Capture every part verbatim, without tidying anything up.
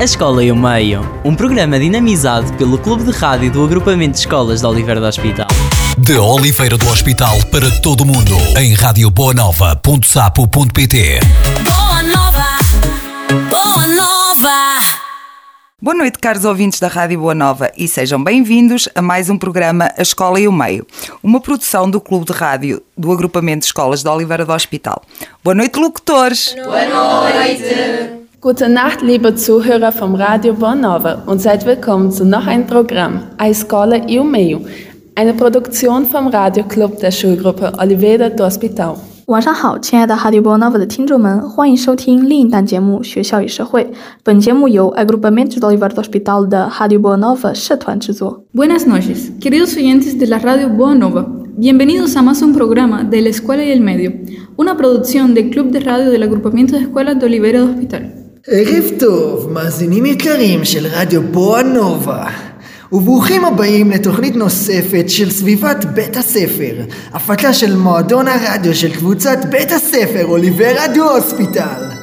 A Escola e o Meio, um programa dinamizado pelo Clube de Rádio do Agrupamento de Escolas de Oliveira do Hospital. De Oliveira do Hospital para todo o mundo, em rádio boa nova ponto sapo ponto pt. Boa Nova, Boa Nova. Boa noite, caros ouvintes da Rádio Boa Nova, e sejam bem-vindos a mais um programa A Escola e o Meio, uma produção do Clube de Rádio do Agrupamento de Escolas de Oliveira do Hospital. Boa noite, locutores! Boa noite! Gute Nacht, liebe Zuhörer vom Radio Boa Nova, und seid willkommen zu noch einem Programm, A Escola e o Meio, eine Produktion vom Radioclub der Schulgruppe Oliveira do Hospital. 晚上好，亲爱的哈迪波 Nova 的听众们，欢迎收听另一档节目《学校与社会》。本节目由 Agrupamento de Oliveira do Hospital 的哈迪波 Nova 社团制作。 Buenas noches, queridos oyentes de la Radio Boa Nova. Bienvenidos a más un programa de la Escuela y el Medio, una producción del Club de Radio del Agrupamiento de Escuelas de Oliveira do Hospital. ערב טוב, מאזינים יקרים של רדיו בואה נובה. וברוכים הבאים לתוכנית נוספת של סביבת בית הספר, הפקה של מועדון הרדיו של קבוצת בית הספר אוליברה דו הוספיטל.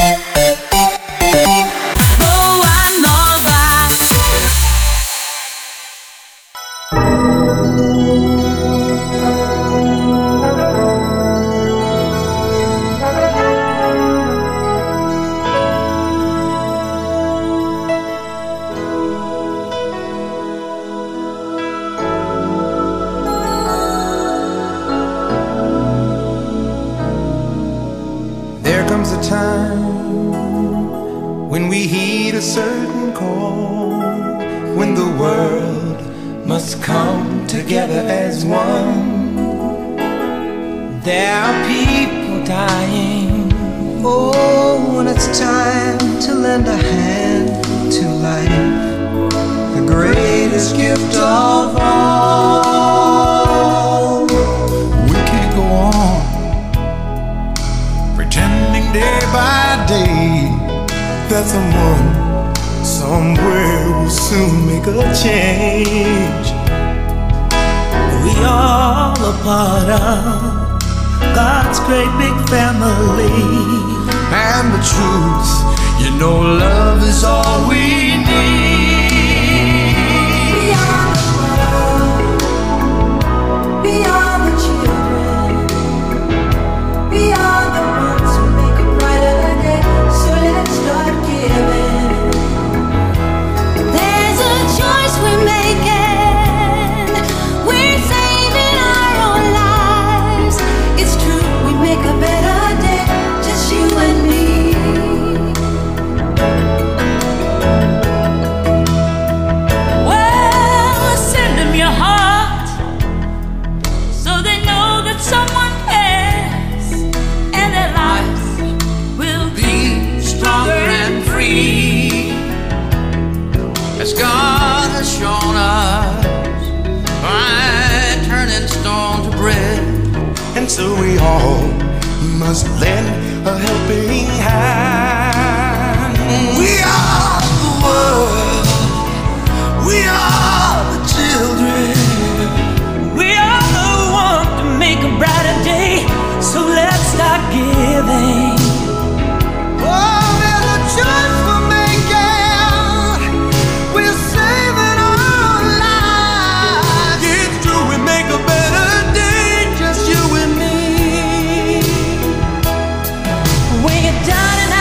When we heed a certain call, when the world must come together as one, there are people dying. Oh, when it's time to lend a hand to life, the greatest gift of all. We can't go on pretending day by day that someone somewhere will soon make a change. We all a part of God's great big family, and the truth, you know, love is all we need. We are the world, we are the children, we are the ones who make a brighter day. So let's start giving. There's a choice we're making. We're saving our own lives. It's true, we make a better day, just you and me. Well, send them your heart, so they know that someone cares, and their lives will be Stronger and free, as God has shown us by turning stone to bread. And so we all must lend a helping hand. We are the world, we are the children, we are the one to make a brighter day. So let's start giving. Oh, there's a choice we're making. We're saving our lives. It's true, we make a better day, just you and me. when you're down and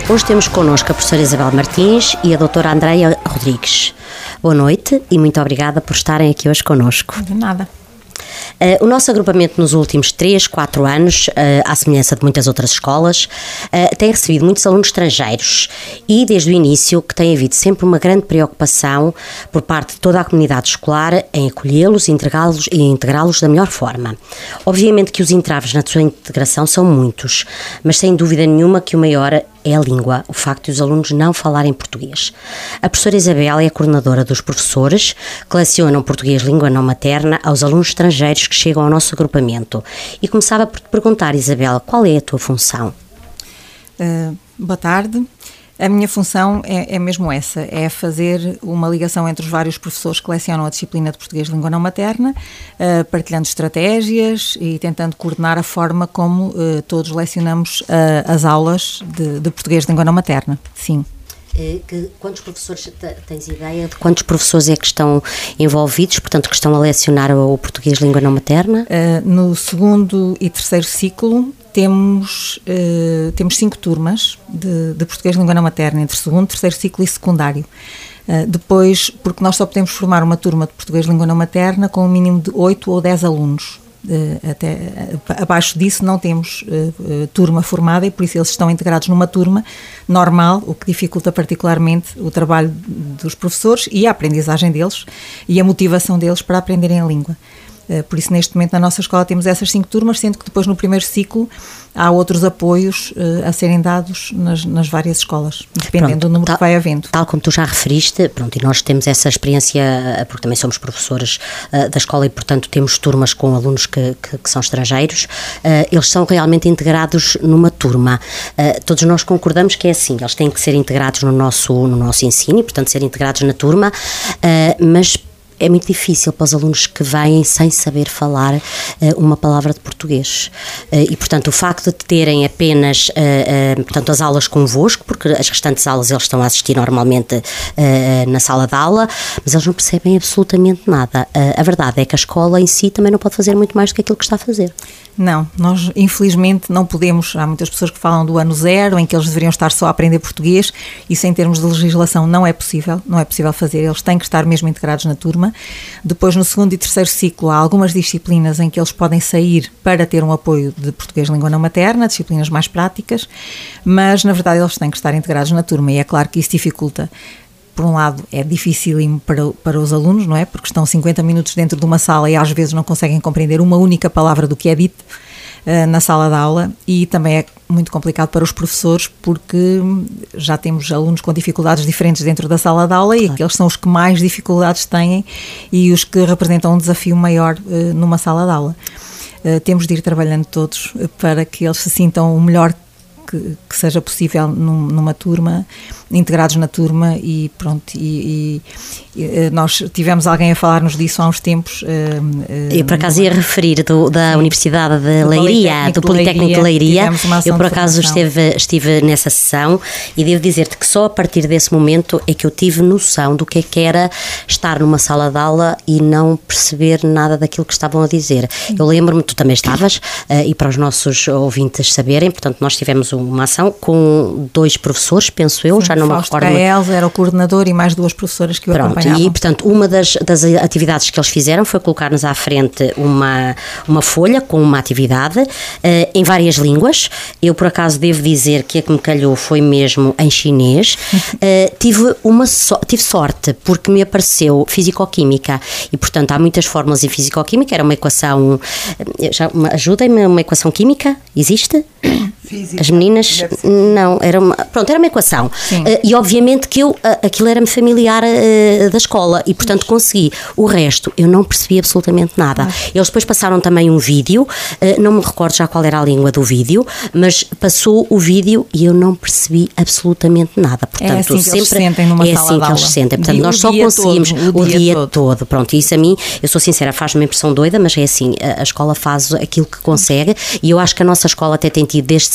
Hoje temos connosco a professora Isabel Martins e a doutora Andreia Rodrigues. Boa noite e muito obrigada por estarem aqui hoje connosco. De nada. Uh, o nosso agrupamento nos últimos três, quatro anos, uh, à semelhança de muitas outras escolas, uh, tem recebido muitos alunos estrangeiros e desde o início que tem havido sempre uma grande preocupação por parte de toda a comunidade escolar em acolhê-los e integrá-los, e integrá-los da melhor forma. Obviamente que os entraves na sua integração são muitos, mas sem dúvida nenhuma que o maior é a língua, o facto de os alunos não falarem português. A professora Isabel é a coordenadora dos professores que lecionam português língua não materna aos alunos estrangeiros que chegam ao nosso agrupamento. E começava por te perguntar, Isabel, qual é a tua função? Uh, boa tarde. A minha função é, é mesmo essa, é fazer uma ligação entre os vários professores que lecionam a disciplina de português língua não materna, uh, partilhando estratégias e tentando coordenar a forma como uh, todos lecionamos uh, as aulas de, de português língua não materna, sim. Que, quantos professores, tens ideia de quantos professores é que estão envolvidos, portanto que estão a lecionar o português língua não materna? Uh, no segundo e terceiro ciclo temos, uh, temos cinco turmas de, de português língua não materna, entre segundo, terceiro ciclo e secundário. Uh, depois, porque nós só podemos formar uma turma de português língua não materna com um mínimo de oito ou dez alunos. Uh, até, uh, abaixo disso não temos uh, uh, turma formada e por isso eles estão integrados numa turma normal, o que dificulta particularmente o trabalho dos professores e a aprendizagem deles e a motivação deles para aprenderem a língua. Uh, por isso neste momento na nossa escola temos essas cinco turmas, sendo que depois no primeiro ciclo há outros apoios uh, a serem dados nas, nas várias escolas, dependendo pronto, do número tal, que vai havendo. Tal como tu já referiste, pronto, e nós temos essa experiência, porque também somos professores uh, da escola e, portanto, temos turmas com alunos que, que, que são estrangeiros, uh, eles são realmente integrados numa turma. Uh, todos nós concordamos que é assim, eles têm que ser integrados no nosso, no nosso ensino e, portanto, ser integrados na turma, uh, mas é muito difícil para os alunos que vêm sem saber falar uh, uma palavra de português. Uh, e, portanto, o facto de terem apenas uh, uh, portanto, as aulas convosco, porque as restantes aulas eles estão a assistir normalmente uh, na sala de aula, mas eles não percebem absolutamente nada. Uh, a verdade é que a escola em si também não pode fazer muito mais do que aquilo que está a fazer. Não, nós infelizmente não podemos, há muitas pessoas que falam do ano zero, em que eles deveriam estar só a aprender português, isso em termos de legislação não é possível, não é possível fazer, eles têm que estar mesmo integrados na turma. Depois no segundo e terceiro ciclo há algumas disciplinas em que eles podem sair para ter um apoio de português língua não materna, disciplinas mais práticas, mas na verdade eles têm que estar integrados na turma e é claro que isso dificulta. Por um lado, é dificílimo para, para os alunos, não é? Porque estão cinquenta minutos dentro de uma sala e às vezes não conseguem compreender uma única palavra do que é dito uh, na sala de aula, e também é muito complicado para os professores porque já temos alunos com dificuldades diferentes dentro da sala de aula, claro. E aqueles são os que mais dificuldades têm e os que representam um desafio maior uh, numa sala de aula. Uh, temos de ir trabalhando todos para que eles se sintam o melhor Que, que seja possível num, numa turma, integrados na turma e pronto, e, e, e nós tivemos alguém a falar-nos disso há uns tempos. Uh, uh, eu por acaso ia referir do, da sim, Universidade de Leiria, do Politécnico de Leiria, eu por acaso estive, estive nessa sessão e devo dizer-te que só a partir desse momento é que eu tive noção do que é que era estar numa sala de aula e não perceber nada daquilo que estavam a dizer. Eu lembro-me, tu também estavas, uh, e para os nossos ouvintes saberem, portanto nós tivemos uma ação com dois professores, penso eu, sim, já não me recordo. A Elza era o coordenador e mais duas professoras que o Pronto, acompanhavam. E, portanto, uma das, das atividades que eles fizeram foi colocar-nos à frente uma, uma folha com uma atividade uh, em várias línguas. Eu, por acaso, devo dizer que a que me calhou foi mesmo em chinês. Uh, tive, uma so, tive sorte, porque me apareceu Fisicoquímica e, portanto, há muitas fórmulas em Fisicoquímica. Era uma equação, ajudem-me, uma equação química, existe? Física. As meninas, não, era uma, pronto, era uma equação. Uh, e obviamente que eu, uh, aquilo era-me familiar uh, da escola e, portanto, consegui. O resto, eu não percebi absolutamente nada. Ah. Eles depois passaram também um vídeo, uh, não me recordo já qual era a língua do vídeo, mas passou o vídeo e eu não percebi absolutamente nada. Portanto, é assim que sempre, eles se sentem numa é sala assim de que eles se sentem. Portanto, nós só conseguimos todo, o, o dia, dia todo. todo. Pronto, isso a mim, eu sou sincera, faz-me uma impressão doida, mas é assim, a, a escola faz aquilo que consegue e eu acho que a nossa escola até tem tido desde sempre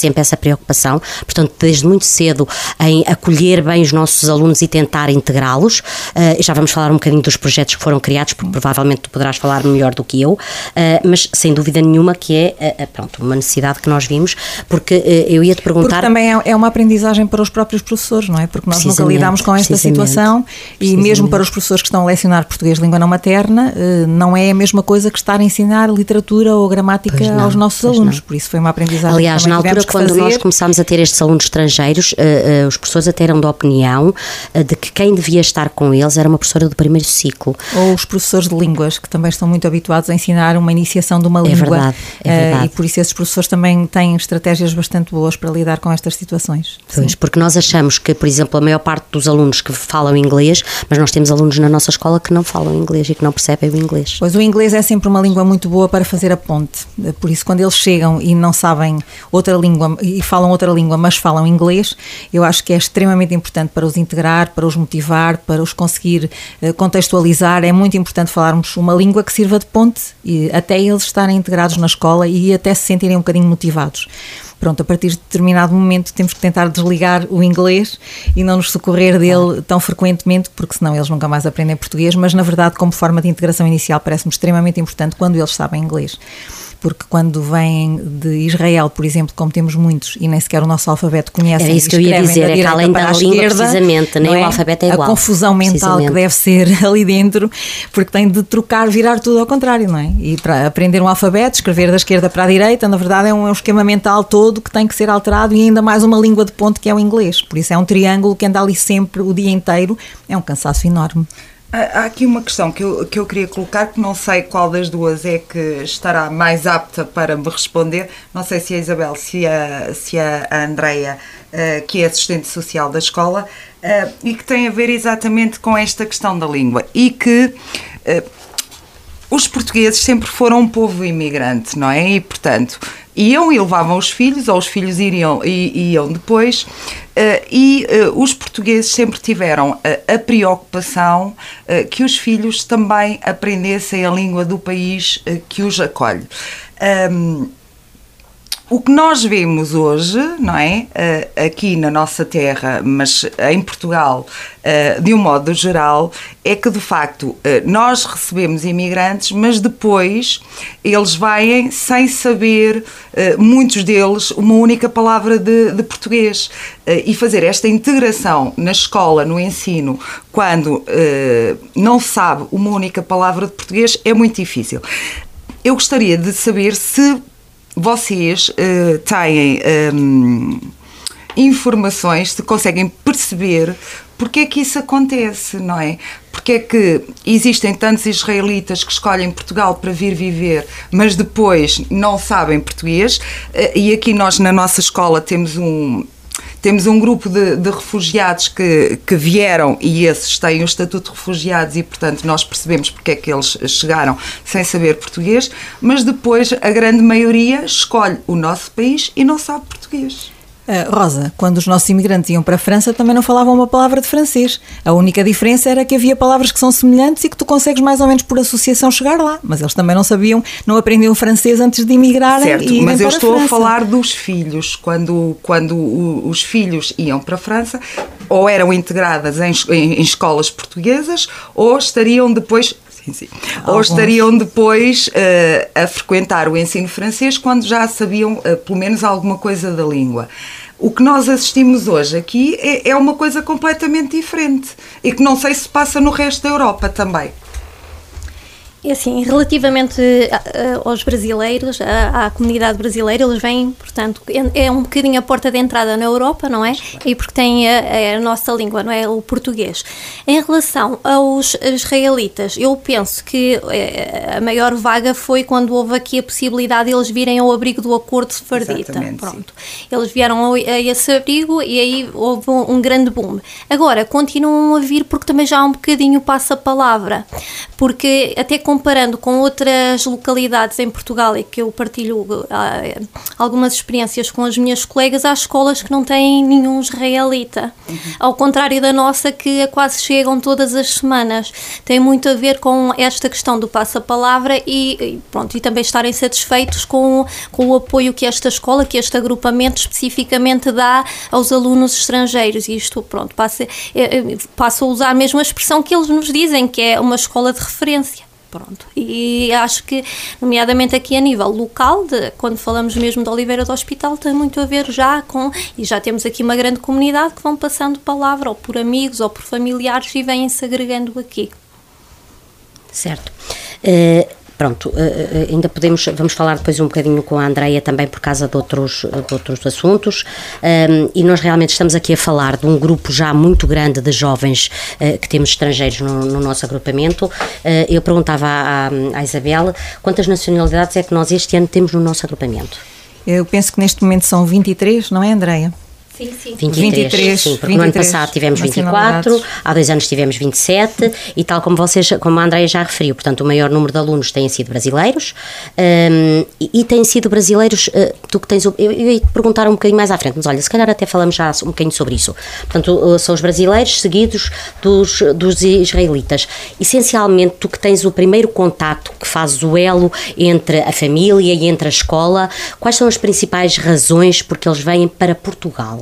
sempre essa preocupação, portanto, desde muito cedo em acolher bem os nossos alunos e tentar integrá-los. Uh, já vamos falar um bocadinho dos projetos que foram criados, porque provavelmente tu poderás falar melhor do que eu, uh, mas sem dúvida nenhuma que é, uh, pronto, uma necessidade que nós vimos, porque uh, eu ia-te perguntar... Porque também é, é uma aprendizagem para os próprios professores, não é? Porque nós nunca lidámos com esta situação e mesmo para os professores que estão a lecionar português língua não materna, uh, não é a mesma coisa que estar a ensinar literatura ou gramática não, aos nossos alunos, não. Por isso foi uma aprendizagem. Aliás, que na altura, quando fazer. nós começámos a ter estes alunos estrangeiros, uh, uh, os professores até eram da opinião uh, de que quem devia estar com eles era uma professora do primeiro ciclo. Ou os professores de línguas, que também estão muito habituados a ensinar uma iniciação de uma é língua. Verdade, é verdade. Uh, e por isso esses professores também têm estratégias bastante boas para lidar com estas situações. Pois, porque nós achamos que, por exemplo, a maior parte dos alunos que falam inglês, mas nós temos alunos na nossa escola que não falam inglês e que não percebem o inglês. Pois o inglês é sempre uma língua muito boa para fazer a ponte. Por isso, quando eles chegam e não sabem outra língua e falam outra língua, mas falam inglês, eu acho que é extremamente importante para os integrar, para os motivar, para os conseguir contextualizar. É muito importante falarmos uma língua que sirva de ponte e até eles estarem integrados na escola e até se sentirem um bocadinho motivados. Pronto, a partir de determinado momento temos que tentar desligar o inglês e não nos socorrer dele tão frequentemente, porque senão eles nunca mais aprendem português, mas na verdade como forma de integração inicial parece-me extremamente importante quando eles sabem inglês. Porque quando vêm de Israel, por exemplo, como temos muitos e nem sequer o nosso alfabeto conhecem, é isso que eu ia dizer, é que além da língua precisamente, nem o alfabeto é igual. A confusão mental que deve ser ali dentro, porque tem de trocar, virar tudo ao contrário, não é? E para aprender um alfabeto, escrever da esquerda para a direita, na verdade é um, é um esquema mental todo que tem que ser alterado e ainda mais uma língua de ponte que é o inglês. Por isso é um triângulo que anda ali sempre o dia inteiro, é um cansaço enorme. Há aqui uma questão que eu, que eu queria colocar, que não sei qual das duas é que estará mais apta para me responder. Não sei se a Isabel, se a, se a Andreia, uh, que é assistente social da escola, uh, e que tem a ver exatamente com esta questão da língua. E que uh, os portugueses sempre foram um povo imigrante, não é? E, portanto, iam e levavam os filhos, ou os filhos iriam e iam depois, uh, e uh, os portugueses sempre tiveram uh, a preocupação uh, que os filhos também aprendessem a língua do país uh, que os acolhe. Um, O que nós vemos hoje, não é, uh, aqui na nossa terra, mas em Portugal, uh, de um modo geral, é que de facto uh, nós recebemos imigrantes, mas depois eles vêm sem saber, uh, muitos deles, uma única palavra de, de português. Uh, e fazer esta integração na escola, no ensino, quando uh, não sabe uma única palavra de português, é muito difícil. Eu gostaria de saber se vocês uh, têm um, informações, se conseguem perceber porque é que isso acontece, não é? Porque é que existem tantos israelitas que escolhem Portugal para vir viver, mas depois não sabem português, uh, e aqui nós na nossa escola temos um... Temos um grupo de, de refugiados que, que vieram e esses têm o estatuto de refugiados e, portanto, nós percebemos porque é que eles chegaram sem saber português, mas depois a grande maioria escolhe o nosso país e não sabe português. Uh, Rosa, quando os nossos imigrantes iam para a França também não falavam uma palavra de francês. A única diferença era que havia palavras que são semelhantes e que tu consegues mais ou menos por associação chegar lá, mas eles também não sabiam, não aprendiam francês antes de imigrarem. Certo, e mas eu estou a, a falar dos filhos, quando, quando o, os filhos iam para a França, ou eram integradas em, em, em escolas portuguesas, ou estariam depois... Sim, sim. Ou estariam depois uh, a frequentar o ensino francês quando já sabiam uh, pelo menos alguma coisa da língua. O que nós assistimos hoje aqui é, é uma coisa completamente diferente e que não sei se passa no resto da Europa também. É assim, relativamente aos brasileiros, à, à comunidade brasileira, eles vêm, portanto, é um bocadinho a porta de entrada na Europa, não é? E porque tem a, a nossa língua, não é? O português. Em relação aos israelitas, eu penso que a maior vaga foi quando houve aqui a possibilidade de eles virem ao abrigo do acordo sefardita. Pronto. Eles vieram a esse abrigo e aí houve um, um grande boom. Agora, continuam a vir porque também já há um bocadinho passa a palavra, porque até comparando com outras localidades em Portugal, e que eu partilho ah, algumas experiências com as minhas colegas, há escolas que não têm nenhum israelita. Uhum. Ao contrário da nossa, que quase chegam todas as semanas. Tem muito a ver com esta questão do passa-palavra e, e, pronto, e também estarem satisfeitos com, com o apoio que esta escola, que este agrupamento especificamente dá aos alunos estrangeiros. E isto, pronto, passa, passa a usar mesmo a expressão que eles nos dizem, que é uma escola de referência. Pronto. E acho que, nomeadamente aqui a nível local, de, quando falamos mesmo de Oliveira do Hospital, tem muito a ver já com, e já temos aqui uma grande comunidade que vão passando palavra, ou por amigos, ou por familiares, e vêm-se agregando aqui. Certo. Uh, pronto, uh, ainda podemos, vamos falar depois um bocadinho com a Andreia também por causa de outros, de outros assuntos, um, e nós realmente estamos aqui a falar de um grupo já muito grande de jovens uh, que temos estrangeiros no, no nosso agrupamento. Uh, eu perguntava à, à Isabel quantas nacionalidades é que nós este ano temos no nosso agrupamento. Eu penso que neste momento são vinte e três, não é, Andreia? Sim, sim. vinte e três, vinte e três, sim, porque vinte e três, no ano passado tivemos vinte e quatro, há dois anos tivemos vinte e sete, e tal como vocês, como a Andreia já referiu, portanto o maior número de alunos têm sido brasileiros, um, e, e têm sido brasileiros, uh, tu que tens, eu, eu ia te perguntar um bocadinho mais à frente, mas olha, se calhar até falamos já um bocadinho sobre isso. Portanto, uh, são os brasileiros seguidos dos, dos israelitas. Essencialmente, tu que tens o primeiro contacto, que fazes o elo entre a família e entre a escola, quais são as principais razões porque eles vêm para Portugal?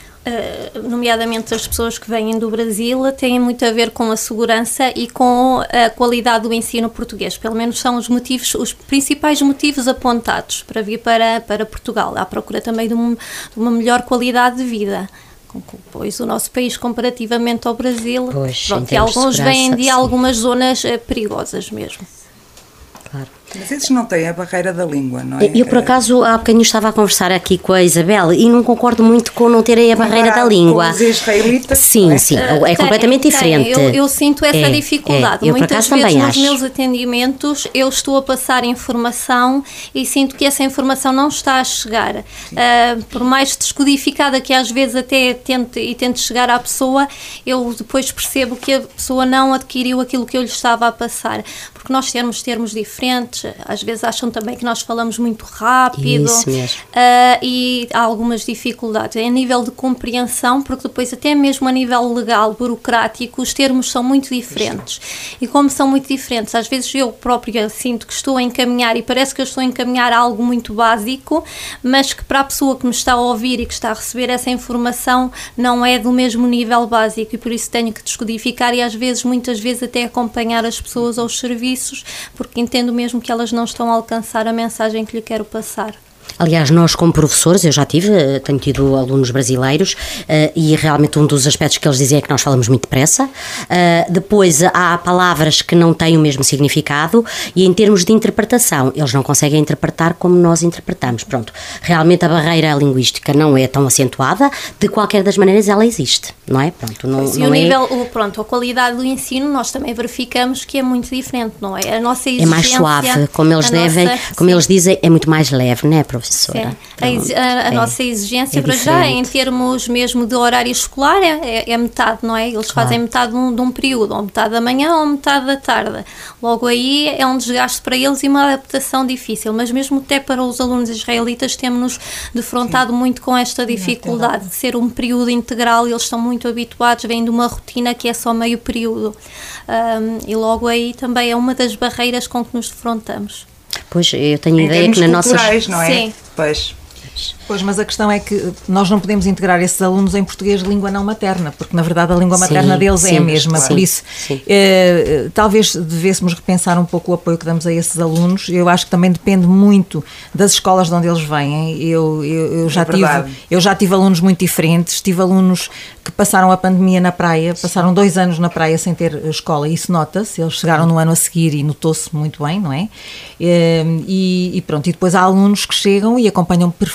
Uh, nomeadamente as pessoas que vêm do Brasil, têm muito a ver com a segurança e com a qualidade do ensino português. Pelo menos são os motivos, os principais motivos apontados para vir para, para Portugal. À procura também de, um, de uma melhor qualidade de vida. Pois o nosso país, comparativamente ao Brasil, pois, pronto, e alguns vêm de sim. algumas zonas uh, perigosas mesmo. Claro. Mas esses não têm a barreira da língua, não é? Eu, por acaso, há bocadinho estava a conversar aqui com a Isabel e não concordo muito com não terem a barreira da língua. Com os israelitas? Sim, sim, é, é completamente tem, diferente. Tem. Eu, eu sinto essa é, É. dificuldade. Eu, Muitas por vezes nos acho. meus atendimentos eu estou a passar informação e sinto que essa informação não está a chegar. Uh, por mais descodificada que às vezes até tente, e tente chegar à pessoa, eu depois percebo que a pessoa não adquiriu aquilo que eu lhe estava a passar. Porque nós temos termos diferentes, às vezes acham também que nós falamos muito rápido. Isso mesmo. Uh, e há algumas dificuldades a nível de compreensão, porque depois até mesmo a nível legal, burocrático, os termos são muito diferentes. E como são muito diferentes, às vezes eu própria sinto que estou a encaminhar e parece que eu estou a encaminhar algo muito básico, mas que para a pessoa que me está a ouvir e que está a receber essa informação não é do mesmo nível básico, e por isso tenho que descodificar e às vezes, muitas vezes até acompanhar as pessoas aos serviços, porque entendo mesmo que elas não estão a alcançar a mensagem que lhe quero passar. Aliás, nós como professores, eu já tive, tenho tido alunos brasileiros uh, e realmente um dos aspectos que eles dizem é que nós falamos muito depressa. Uh, depois há palavras que não têm o mesmo significado e em termos de interpretação, eles não conseguem interpretar como nós interpretamos. Pronto, realmente a barreira linguística não é tão acentuada, de qualquer das maneiras ela existe, não é? Pronto, não, Sim, não o é... nível, o, pronto, a qualidade do ensino nós também verificamos que é muito diferente, não é? A nossa exigência... É mais suave, como eles devem, nossa, como sim. eles dizem, é muito mais leve, não é, professora? Sim. A, ex- a, a é, nossa exigência é para já, diferente. em termos mesmo de horário escolar, é, é, é metade, não é? Eles Claro. fazem metade de um, de um período, ou metade da manhã ou metade da tarde. Logo aí é um desgaste para eles e uma adaptação difícil, mas mesmo até para os alunos israelitas temos-nos defrontado Sim. muito com esta dificuldade de ser um período integral. Eles estão muito habituados, vêm de uma rotina que é só meio período. Um, e logo aí também é uma das barreiras com que nos defrontamos. Pois, eu tenho Em ideia que na nossa... não é? Sim. Pois. Pois, mas a questão é que nós não podemos integrar esses alunos em português de língua não materna, porque na verdade a língua Sim, materna deles sim, é a mesma, sim, por isso sim. eh, talvez devêssemos repensar um pouco o apoio que damos a esses alunos. Eu acho que também depende muito das escolas de onde eles vêm. Eu, eu, eu, já, É tive, verdade. eu já tive alunos muito diferentes, tive alunos que passaram a pandemia na praia, passaram dois anos na praia sem ter escola, e isso nota-se, eles chegaram no ano a seguir e notou-se muito bem, não é? E, e pronto, e depois há alunos que chegam e acompanham perfeitamente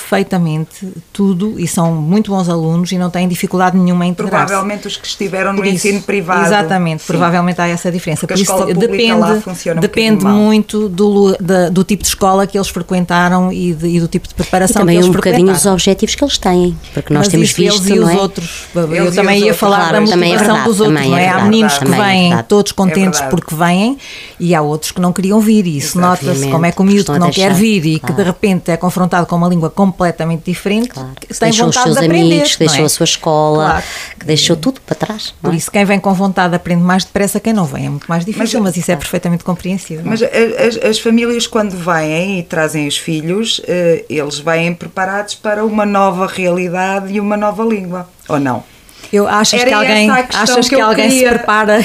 perfeitamente tudo e são muito bons alunos e não têm dificuldade nenhuma em integrar-se. Provavelmente os que estiveram no Por isso, ensino privado. Exatamente, sim. provavelmente há essa diferença. Porque Por a isso escola pública depende, lá funciona um depende bocadinho mal. muito do, da, do tipo de escola que eles frequentaram e, de, e do tipo de preparação E também que eles um bocadinho frequentaram. os objetivos que eles têm, porque nós Mas temos isso, visto, eles e não os é? outros. Eles Eu e também os ia outros. falar Claro, da também é motivação verdade, dos outros, também não é é? Há verdade, meninos que também é vêm verdade. todos contentes verdade. porque vêm e há outros que não queriam vir e isso nota-se Obviamente, como é que o miúdo estão que a não quer deixar, vir e claro. que de repente é confrontado com uma língua completamente diferente, Claro. que Que tem deixou os vontade seus de aprender. amigos, que não deixou é? a sua escola, Claro. que deixou tudo para trás. não Por é? isso, quem vem com vontade aprende mais depressa, quem não vem é muito mais difícil, mas, Mas- isso é perfeitamente compreensível. Mas a- as, as famílias, quando vêm e trazem os filhos, eh, eles vêm preparados para uma nova realidade e uma nova língua, ou não? Eu achas Era que alguém, essa a questão achas que que eu alguém queria. se prepara?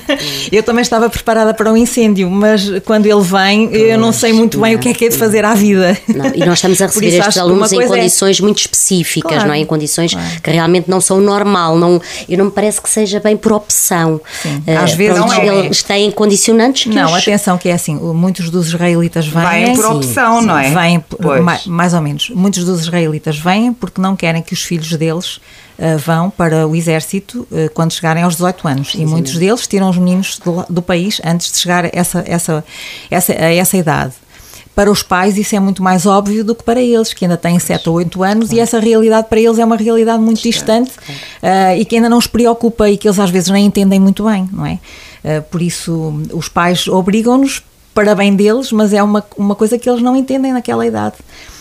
Eu também estava preparada para um incêndio, mas quando ele vem, eu não sei muito bem o que é que é de fazer à vida. Não, e nós estamos a Por receber isso, estes acho que alunos uma em coisa é- condições muito específicas, Claro, não é? Em condições claro. que realmente não são normal. Não, eu não me parece que seja bem por opção. Sim, Eh, às vezes pronto, não é. eles têm condicionantes que Não, os- atenção que é assim, o- muitos dos israelitas vêm... Vêm por Sim, opção, não é? Vêm, por- Pois. ma- mais ou menos. Muitos dos israelitas vêm porque não querem que os filhos deles ah, vão para o exército ah, quando chegarem aos dezoito anos. E muitos deles tiram os meninos do, la- do país antes de chegar a essa, essa, essa, a essa idade. Para os pais isso é muito mais óbvio do que para eles, que ainda têm sete ou oito anos e essa realidade para eles é uma realidade muito distante ah, e que ainda não os preocupa e que eles às vezes nem entendem muito bem, não é? Ah, por isso os pais obrigam-nos para bem deles, mas é uma, uma coisa que eles não entendem naquela idade.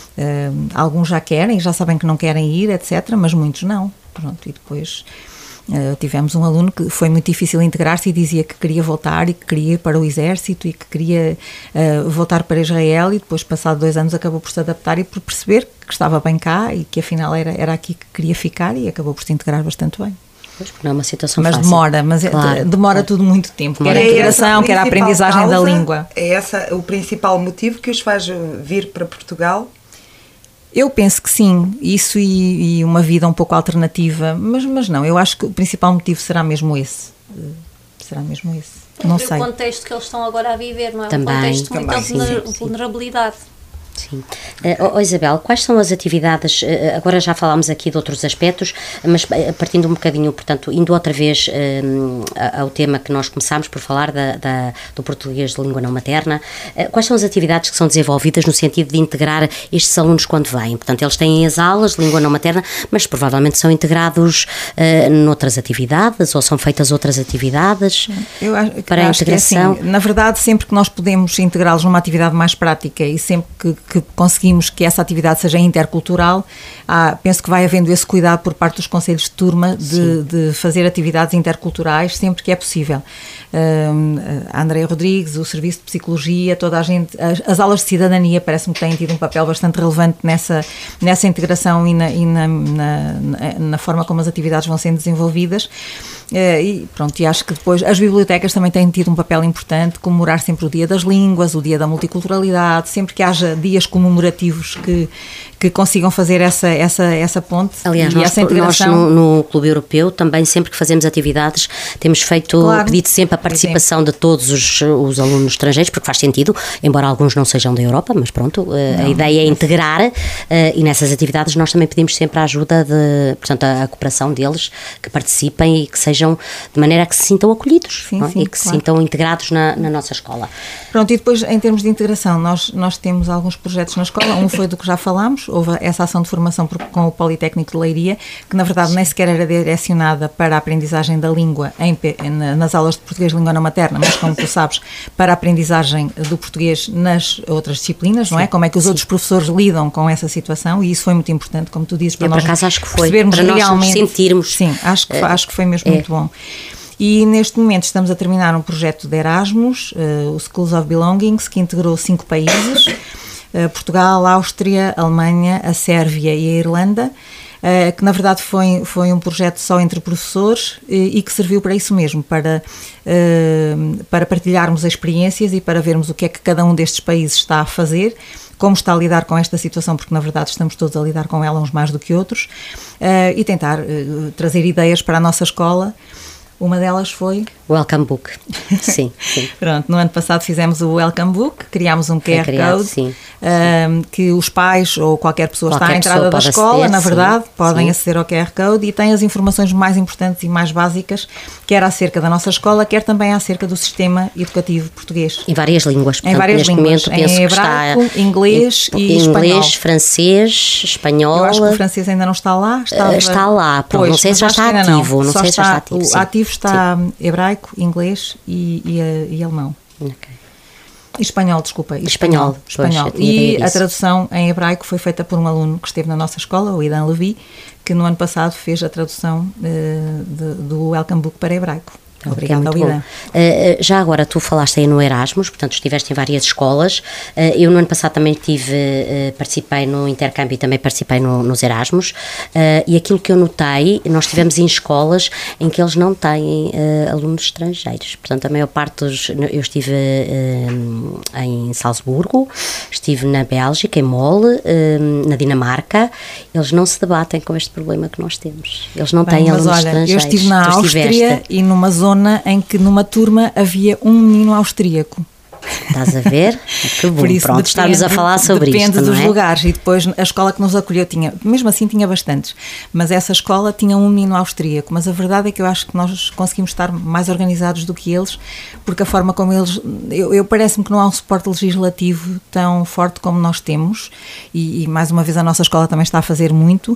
Uh, alguns já querem, já sabem que não querem ir, etcétera, mas muitos não. Pronto, e depois uh, tivemos um aluno que foi muito difícil integrar-se e dizia que queria voltar e que queria ir para o exército e que queria uh, voltar para Israel e depois, passado dois anos, acabou por se adaptar e por perceber que estava bem cá e que afinal era, era aqui que queria ficar e acabou por se integrar bastante bem. Pois, porque não é uma situação Mas fácil. demora, mas é- Claro, demora claro. tudo muito tempo, quer Demora a muito integração, essa quer a principal aprendizagem da causa? língua. É essa o principal motivo que os faz vir para Portugal? Eu penso que sim, isso e, e uma vida um pouco alternativa, mas, mas não, eu acho que o principal motivo será mesmo esse. Eh, Será mesmo esse. Não sei. O contexto que eles estão agora a viver, não é? Também, um contexto de muita também, sim, vulner- sim, sim. vulnerabilidade. Sim. Uh, oh, Isabel, quais são as atividades, uh, agora já falámos aqui de outros aspectos, mas uh, partindo um bocadinho, portanto, indo outra vez uh, ao tema que nós começámos por falar da, da, do português de língua não materna, uh, quais são as atividades que são desenvolvidas no sentido de integrar estes alunos quando vêm? Portanto, eles têm as aulas de língua não materna, mas provavelmente são integrados uh, noutras atividades ou são feitas outras atividades Eu acho, para a acho que é assim, integração? na verdade, sempre que nós podemos integrá-los numa atividade mais prática e sempre que, que conseguimos que essa atividade seja intercultural, há, penso que vai havendo esse cuidado por parte dos conselhos de turma de, de fazer atividades interculturais sempre que é possível. Um, a Andréia Rodrigues, o Serviço de Psicologia, toda a gente, as, as aulas de cidadania parece-me que têm tido um papel bastante relevante nessa, nessa integração e, na, e na, na, na forma como as atividades vão sendo desenvolvidas. Uh, e pronto, e acho que depois as bibliotecas também têm tido um papel importante, comemorar sempre o Dia das Línguas, o Dia da Multiculturalidade, sempre que haja dias comemorativos que, que consigam fazer essa, essa, essa ponte. Aliás, e nós, essa nós integração. no, no Clube Europeu também sempre que fazemos atividades temos feito, Claro. pedido sempre a participação de todos os, os alunos estrangeiros, porque faz sentido, embora alguns não sejam da Europa, mas pronto, eh, a ideia é integrar eh, e nessas atividades nós também pedimos sempre a ajuda de, portanto, a, a cooperação deles, que participem e que sejam de maneira a que se sintam acolhidos, Sim, não é? sim, E que se claro. sintam integrados na, na nossa escola. Pronto, e depois em termos de integração, nós, nós temos alguns projetos na escola, um foi do que já falámos, houve essa ação de formação por- com o Politécnico de Leiria, que na verdade nem sequer era direcionada para a aprendizagem da língua em pe- na- nas aulas de português de língua não materna, mas como tu sabes, para a aprendizagem do português nas outras disciplinas, não é? Como é que os outros professores lidam com essa situação, e isso foi muito importante, como tu dizes, para Eu, por nós acaso, acho que foi, percebermos para nós realmente, sentirmos. Sim, acho que, Eh, acho que foi mesmo é. muito bom. E neste momento estamos a terminar um projeto de Erasmus, uh, o Schools of Belongings, que integrou cinco países, uh, Portugal, Áustria, Alemanha, a Sérvia e a Irlanda, uh, que na verdade foi, foi um projeto só entre professores e, e que serviu para isso mesmo, para, uh, para partilharmos experiências e para vermos o que é que cada um destes países está a fazer, como está a lidar com esta situação, porque na verdade estamos todos a lidar com ela uns mais do que outros, uh, e tentar uh, trazer ideias para a nossa escola, Uma delas foi? O Welcome Book, sim, sim. Pronto, no ano passado fizemos o Welcome Book, criámos um Q R criado, Code sim. um, que os pais ou qualquer pessoa Qualquer está à entrada da escola, aceder, na verdade, sim, podem sim. aceder ao Q R Code e tem as informações mais importantes e mais básicas, quer acerca da nossa escola, quer também acerca do sistema educativo português. Em várias línguas, portanto, em várias neste línguas, momento penso em que hebraico, está inglês em, e inglês, espanhol. francês, espanhol. Eu acho que o francês ainda não está lá. Estava... Está lá, pronto, pois, não sei se já mas está acho que ainda ativo, não Só sei se está, já está ativo, o sim. ativo está hebraico, inglês e, e, e alemão. Ok. E espanhol, desculpa. E Espanhol, espanhol. pois, espanhol. eu tinha E ideia a disso. tradução em hebraico foi feita por um aluno que esteve na nossa escola, o Idan Levi, que no ano passado fez a tradução uh, de, do Welcome Book para hebraico. Obrigada ao Idan. Uh, já agora tu falaste aí no Erasmus, portanto estiveste em várias escolas. Uh, eu no ano passado também tive, uh, participei no intercâmbio e também participei no, nos Erasmus. Uh, e aquilo que eu notei, nós estivemos em escolas em que eles não têm uh, alunos estrangeiros. Portanto, a maior parte dos... Eu estive uh, em Salzburgo, estive na Bélgica, em Mole, uh, na Dinamarca. Eles não se debatem com este problema que nós temos. Eles não Bem, têm mas alunos olha, estrangeiros. eu estive na Tu Áustria estiveste. e numa zona em que numa turma havia um menino austríaco. Estás a ver? Que bom, Por isso, pronto, depende, estamos a falar sobre depende isto, dos não é? lugares. E depois a escola que nos acolheu tinha, mesmo assim tinha bastantes, mas essa escola tinha um menino austríaco, mas a verdade é que eu acho que nós conseguimos estar mais organizados do que eles, porque a forma como eles, eu, eu parece-me que não há um suporte legislativo tão forte como nós temos, e, e mais uma vez a nossa escola também está a fazer muito,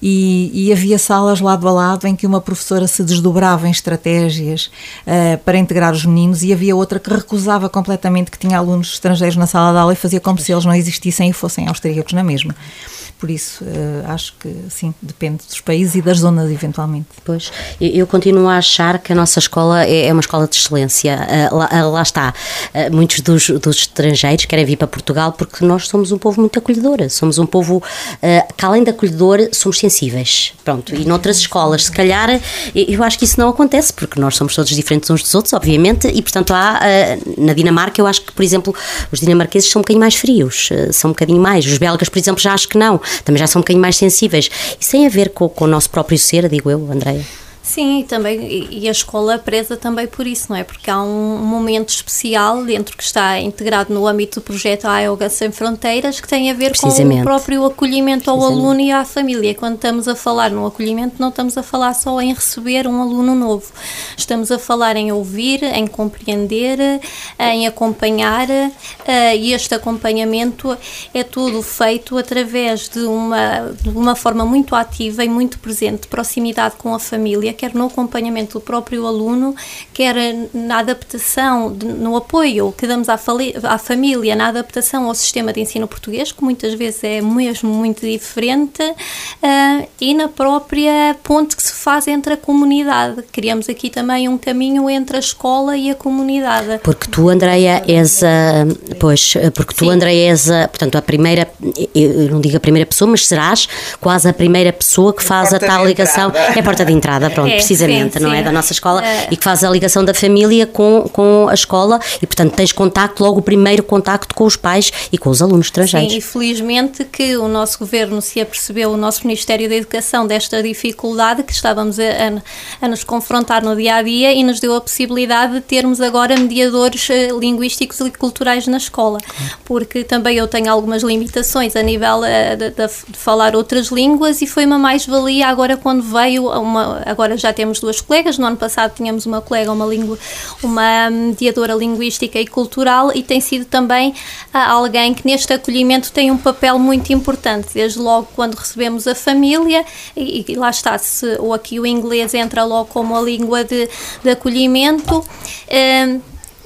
e, e havia salas lado a lado em que uma professora se desdobrava em estratégias uh, para integrar os meninos, e havia outra que recusava completamente que tinha alunos estrangeiros na sala de aula e fazia como se eles não existissem e fossem austríacos na mesma. Por isso, uh, acho que, sim, depende dos países e das zonas, eventualmente. Pois, eu, eu continuo a achar que a nossa escola é, é uma escola de excelência. Uh, lá, uh, lá está, uh, muitos dos, dos estrangeiros querem vir para Portugal porque nós somos um povo muito acolhedor, somos um povo uh, que além de acolhedor, somos sensíveis. Pronto, e noutras escolas, se calhar, eu, eu acho que isso não acontece, porque nós somos todos diferentes uns dos outros, obviamente, e portanto há, uh, na Dinamarca, eu acho que, por exemplo, os dinamarqueses são um bocadinho mais frios, uh, são um bocadinho mais, os belgas, por exemplo, já acho que não, também já são um bocadinho mais sensíveis. Isso tem a ver com, com o nosso próprio ser, digo eu, Andreia? Sim, e, também, e, e a escola preza também por isso, não é? Porque há um momento especial dentro que está integrado no âmbito do projeto A E O G A Sem Fronteiras, que tem a ver com o próprio acolhimento ao aluno e à família. Quando estamos a falar no acolhimento, não estamos a falar só em receber um aluno novo. Estamos a falar em ouvir, em compreender, em acompanhar, e este acompanhamento é tudo feito através de uma, de uma forma muito ativa e muito presente, de proximidade com a família, quer no acompanhamento do próprio aluno, quer na adaptação, de, no apoio que damos à, fali, à família, na adaptação ao sistema de ensino português, que muitas vezes é mesmo muito diferente, uh, e na própria ponte que se faz entre a comunidade. Criamos aqui também um caminho entre a escola e a comunidade. Porque tu, Andreia, és a... Pois, porque tu, Sim. Andreia, és a... Portanto, a primeira... Eu não digo a primeira pessoa, mas serás quase a primeira pessoa que faz a tal ligação. É a porta de entrada, pronto, é, precisamente, sim, não sim. é? Da nossa escola, é. E que faz a ligação da família com, com a escola e, portanto, tens contacto, logo o primeiro contacto com os pais e com os alunos estrangeiros. Sim, e felizmente que o nosso governo se apercebeu, o nosso Ministério da Educação, desta dificuldade que estávamos a, a, a nos confrontar no dia-a-dia e nos deu a possibilidade de termos agora mediadores uh, linguísticos e culturais na escola, porque também eu tenho algumas limitações a nível uh, de, de falar outras línguas e foi uma mais-valia agora quando veio uma... Agora já temos duas colegas, no ano passado tínhamos uma colega, uma, língua, uma mediadora linguística e cultural, e tem sido também uh, alguém que neste acolhimento tem um papel muito importante, desde logo quando recebemos a família, e, e lá está, se ou aqui o inglês entra logo como a língua de, de acolhimento, uh,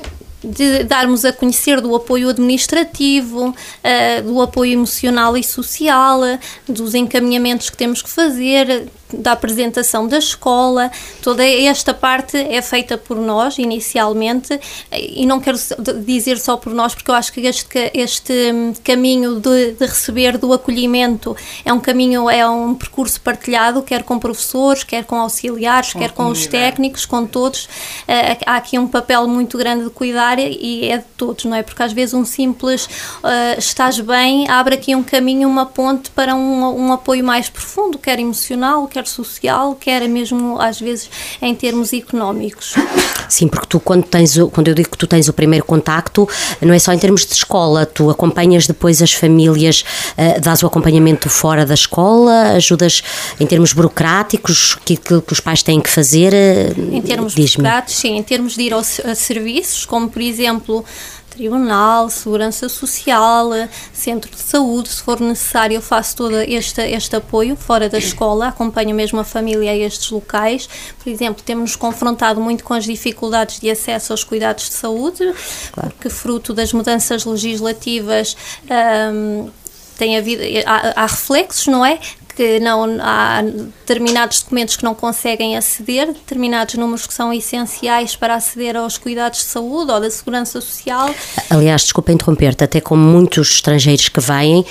de darmos a conhecer do apoio administrativo, uh, do apoio emocional e social, uh, dos encaminhamentos que temos que fazer, da apresentação da escola. Toda esta parte é feita por nós inicialmente, e não quero dizer só por nós, porque eu acho que este, este caminho de, de receber do acolhimento é um caminho, é um percurso partilhado, quer com professores, quer com auxiliares, com quer com os técnicos, com todos. Uh, há aqui um papel muito grande de cuidar e é de todos, não é? Porque às vezes um simples uh, estás bem abre aqui um caminho, uma ponte para um, um apoio mais profundo, quer emocional, quer quer social, quer mesmo às vezes em termos económicos. Sim, porque tu quando tens, o, quando eu digo que tu tens o primeiro contacto, não é só em termos de escola, tu acompanhas depois as famílias, uh, dás o acompanhamento fora da escola, ajudas em termos burocráticos, que, que, que os pais têm que fazer? Uh, em termos burocráticos, sim, em termos de ir aos a serviços, como por exemplo Tribunal, Segurança Social, Centro de Saúde, se for necessário eu faço todo este, este apoio fora da escola, acompanho mesmo a família a estes locais. Por exemplo, temos-nos confrontado muito com as dificuldades de acesso aos cuidados de saúde, claro. Porque fruto das mudanças legislativas hum, tem havido, há, há reflexos, não é? Que não, há determinados documentos que não conseguem aceder, determinados números que são essenciais para aceder aos cuidados de saúde ou da segurança social. Aliás, desculpa interromper-te, até como muitos estrangeiros que vêm, uh,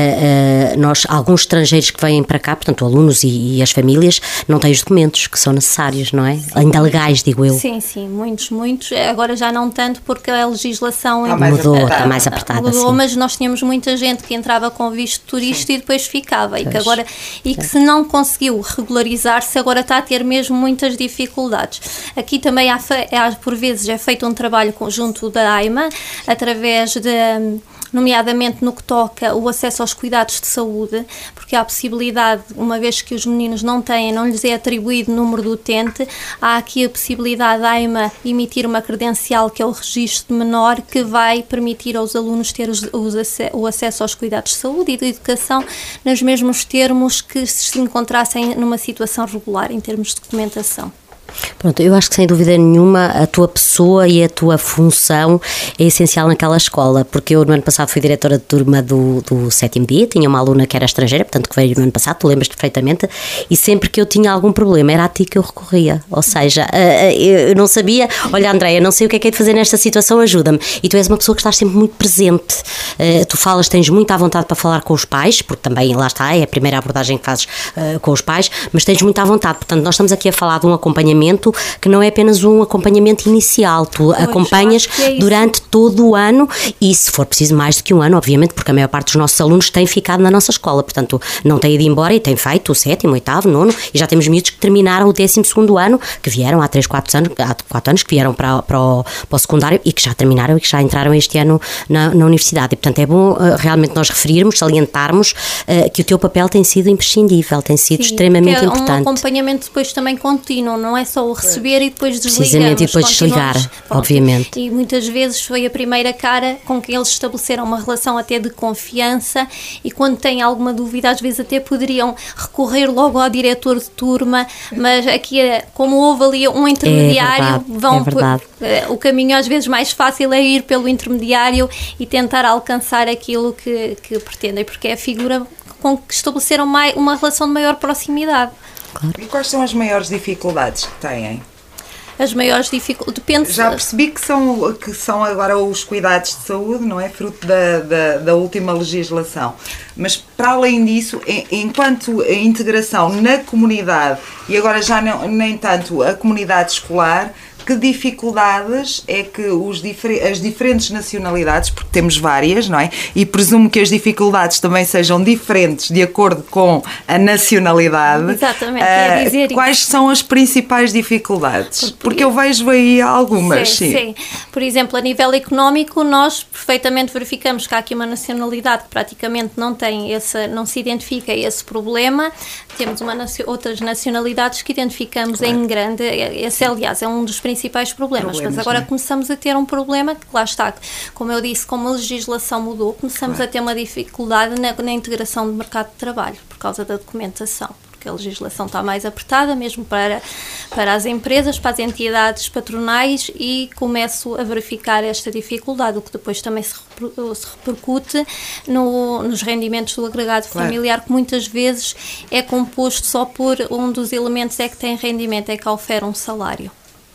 uh, nós, alguns estrangeiros que vêm para cá, portanto alunos e, e as famílias, não têm os documentos que são necessários, não é? Sim. Ainda legais, digo eu. Sim, sim, muitos, muitos. Agora já não tanto porque a legislação está mais mudou, apertada. Está mais apertada. Mudou, sim. Mas nós tínhamos muita gente que entrava com visto turista sim. E depois ficava, e que agora e que Sim. se não conseguiu regularizar-se, agora está a ter mesmo muitas dificuldades. Aqui também há, há por vezes é feito um trabalho conjunto da AIMA, através de, nomeadamente no que toca o acesso aos cuidados de saúde, porque há a possibilidade, uma vez que os meninos não têm, não lhes é atribuído número do utente, há aqui a possibilidade da AIMA emitir uma credencial que é o registro de menor, que vai permitir aos alunos ter os, os, o acesso aos cuidados de saúde e de educação nos mesmos termos que se encontrassem numa situação regular em termos de documentação. Pronto, eu acho que sem dúvida nenhuma a tua pessoa e a tua função é essencial naquela escola, porque eu no ano passado fui diretora de turma do, do sétimo dia, tinha uma aluna que era estrangeira, portanto que veio no ano passado, tu lembras perfeitamente, e sempre que eu tinha algum problema era a ti que eu recorria, ou seja, eu não sabia, olha Andréia, não sei o que é que é de fazer nesta situação, ajuda-me, e tu és uma pessoa que estás sempre muito presente, tu falas, tens muita vontade para falar com os pais, porque também lá está, é a primeira abordagem que fazes com os pais, mas tens muita vontade, portanto nós estamos aqui a falar de um acompanhamento que não é apenas um acompanhamento inicial, tu pois, acompanhas é durante todo o ano e se for preciso mais do que um ano, obviamente, porque a maior parte dos nossos alunos tem ficado na nossa escola, portanto não tem ido embora e tem feito o sétimo, oitavo, nono e já temos miúdos que terminaram o décimo segundo ano, que vieram há três, quatro anos, há quatro anos que vieram para, para, o, para o secundário e que já terminaram e que já entraram este ano na, na universidade e portanto é bom uh, realmente nós referirmos, salientarmos uh, que o teu papel tem sido imprescindível, tem sido Sim, extremamente é importante. Um acompanhamento depois também contínuo, não é só o receber e depois desligar. Precisamente, e depois desligar, obviamente. E muitas vezes foi a primeira cara com que eles estabeleceram uma relação até de confiança e quando têm alguma dúvida, às vezes até poderiam recorrer logo ao diretor de turma, mas aqui, como houve ali um intermediário, é verdade, vão é verdade. Por, o caminho às vezes mais fácil é ir pelo intermediário e tentar alcançar aquilo que, que pretendem, porque é a figura com que estabeleceram mais, uma relação de maior proximidade. Claro. E quais são as maiores dificuldades que têm? As maiores dificuldades, depende... Já percebi que são, que são agora os cuidados de saúde, não é? Fruto da, da, da última legislação. Mas, para além disso, enquanto a integração na comunidade, e agora já não, nem tanto a comunidade escolar, que dificuldades é que os difer- as diferentes nacionalidades, porque temos várias, não é? E presumo que as dificuldades também sejam diferentes de acordo com a nacionalidade. Exatamente, uh, dizer quais isso. são as principais dificuldades? Porque, porque eu vejo aí algumas, sim, sim. Sim, por exemplo, a nível económico, nós perfeitamente verificamos que há aqui uma nacionalidade que praticamente não tem esse, não se identifica esse problema. Temos uma, outras nacionalidades que identificamos claro. Em grande. Esse, aliás, é um dos principais problemas, problemas mas agora né? Começamos a ter um problema que lá está, como eu disse, como a legislação mudou, começamos claro. A ter uma dificuldade na, na integração do mercado de trabalho, por causa da documentação, porque a legislação está mais apertada, mesmo para, para as empresas, para as entidades patronais e começo a verificar esta dificuldade, o que depois também se, se repercute no, nos rendimentos do agregado claro. Familiar, que muitas vezes é composto só por um dos elementos é que tem rendimento, é que ofere um salário.